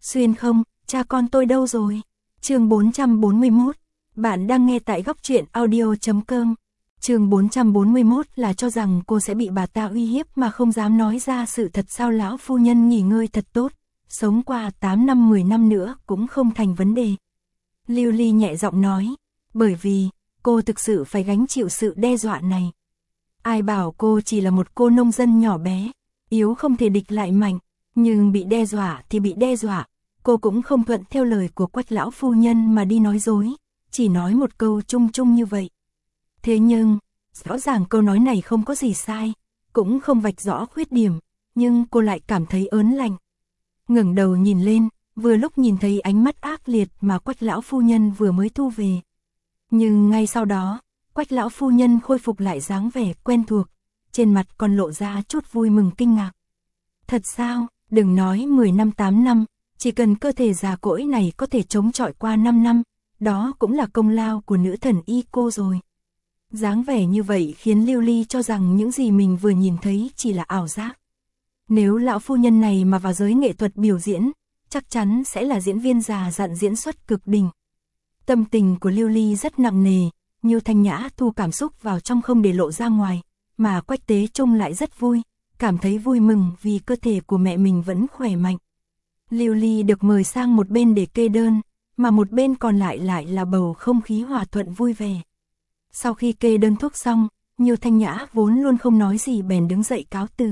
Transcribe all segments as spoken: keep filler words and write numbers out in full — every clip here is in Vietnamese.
Xuyên không, cha con tôi đâu rồi? Chương bốn trăm bốn mươi mốt. Bạn đang nghe tại góc truyện audio chấm com. Chương bốn trăm bốn mươi mốt là cho rằng cô sẽ bị bà ta uy hiếp mà không dám nói ra sự thật. Sao lão phu nhân nghỉ ngơi thật tốt, sống qua tám năm mười năm nữa cũng không thành vấn đề. Lưu Ly nhẹ giọng nói, bởi vì cô thực sự phải gánh chịu sự đe dọa này. Ai bảo cô chỉ là một cô nông dân nhỏ bé, yếu không thể địch lại mạnh, nhưng bị đe dọa thì bị đe dọa. Cô cũng không thuận theo lời của Quách lão phu nhân mà đi nói dối, chỉ nói một câu chung chung như vậy. Thế nhưng, rõ ràng câu nói này không có gì sai, cũng không vạch rõ khuyết điểm, nhưng cô lại cảm thấy ớn lạnh. Ngẩng đầu nhìn lên, vừa lúc nhìn thấy ánh mắt ác liệt mà Quách lão phu nhân vừa mới thu về. Nhưng ngay sau đó, Quách lão phu nhân khôi phục lại dáng vẻ quen thuộc, trên mặt còn lộ ra chút vui mừng kinh ngạc. Thật sao, đừng nói mười năm tám năm, chỉ cần cơ thể già cỗi này có thể chống chọi qua năm năm, đó cũng là công lao của nữ thần y cô rồi. Dáng vẻ như vậy khiến Lưu Ly cho rằng những gì mình vừa nhìn thấy chỉ là ảo giác. Nếu lão phu nhân này mà vào giới nghệ thuật biểu diễn, chắc chắn sẽ là diễn viên già dặn diễn xuất cực đỉnh. Tâm tình của Lưu Ly rất nặng nề, Nhiêu Thanh Nhã thu cảm xúc vào trong không để lộ ra ngoài, mà Quách Tế Trung lại rất vui, cảm thấy vui mừng vì cơ thể của mẹ mình vẫn khỏe mạnh. Lưu Ly được mời sang một bên để kê đơn, mà một bên còn lại lại là bầu không khí hòa thuận vui vẻ. Sau khi kê đơn thuốc xong, Nhiêu Thanh Nhã vốn luôn không nói gì bèn đứng dậy cáo từ.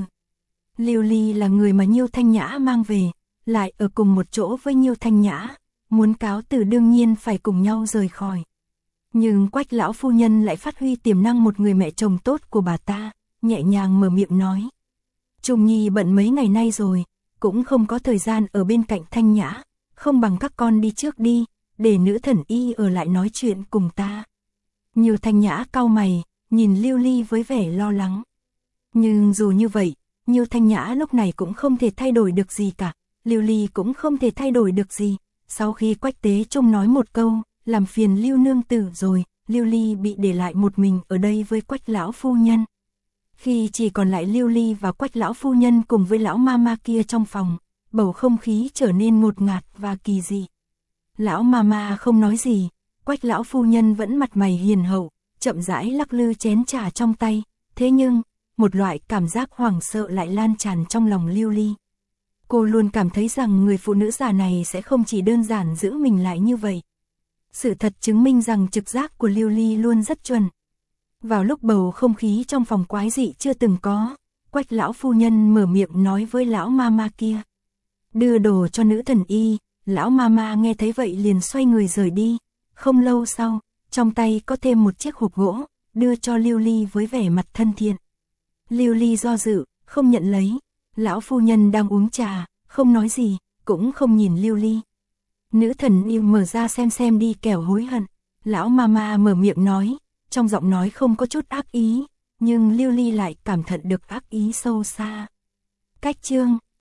Lưu Ly là người mà Nhiêu Thanh Nhã mang về, lại ở cùng một chỗ với Nhiêu Thanh Nhã, muốn cáo từ đương nhiên phải cùng nhau rời khỏi. Nhưng Quách lão phu nhân lại phát huy tiềm năng một người mẹ chồng tốt của bà ta, nhẹ nhàng mở miệng nói. Trung Nhi bận mấy ngày nay rồi, cũng không có thời gian ở bên cạnh Thanh Nhã, không bằng các con đi trước đi, để nữ thần y ở lại nói chuyện cùng ta. Nhiêu Thanh Nhã cau mày, nhìn Lưu Ly với vẻ lo lắng. Nhưng dù như vậy, Nhiêu Thanh Nhã lúc này cũng không thể thay đổi được gì cả, Lưu Ly cũng không thể thay đổi được gì. Sau khi Quách Tế Trung nói một câu, làm phiền Lưu nương tử rồi, Lưu Ly bị để lại một mình ở đây với Quách lão phu nhân. Khi chỉ còn lại Lưu Ly và Quách lão phu nhân cùng với lão mama kia trong phòng, bầu không khí trở nên ngột ngạt và kỳ dị. Lão mama không nói gì, Quách lão phu nhân vẫn mặt mày hiền hậu, chậm rãi lắc lư chén trà trong tay, thế nhưng, một loại cảm giác hoảng sợ lại lan tràn trong lòng Lưu Ly. Cô luôn cảm thấy rằng người phụ nữ già này sẽ không chỉ đơn giản giữ mình lại như vậy. Sự thật chứng minh rằng trực giác của Lưu Ly luôn rất chuẩn. Vào lúc bầu không khí trong phòng quái dị chưa từng có, Quách lão phu nhân mở miệng nói với lão mama kia. Đưa đồ cho nữ thần y, lão mama nghe thấy vậy liền xoay người rời đi. Không lâu sau, trong tay có thêm một chiếc hộp gỗ, đưa cho Lưu Ly với vẻ mặt thân thiện. Lưu Ly do dự, không nhận lấy. Lão phu nhân đang uống trà, không nói gì, cũng không nhìn Lưu Ly. Nữ thần yêu mở ra xem xem đi kẻo hối hận. Lão mama mở miệng nói, trong giọng nói không có chút ác ý, nhưng Lưu Ly lại cảm nhận được ác ý sâu xa. Cách chương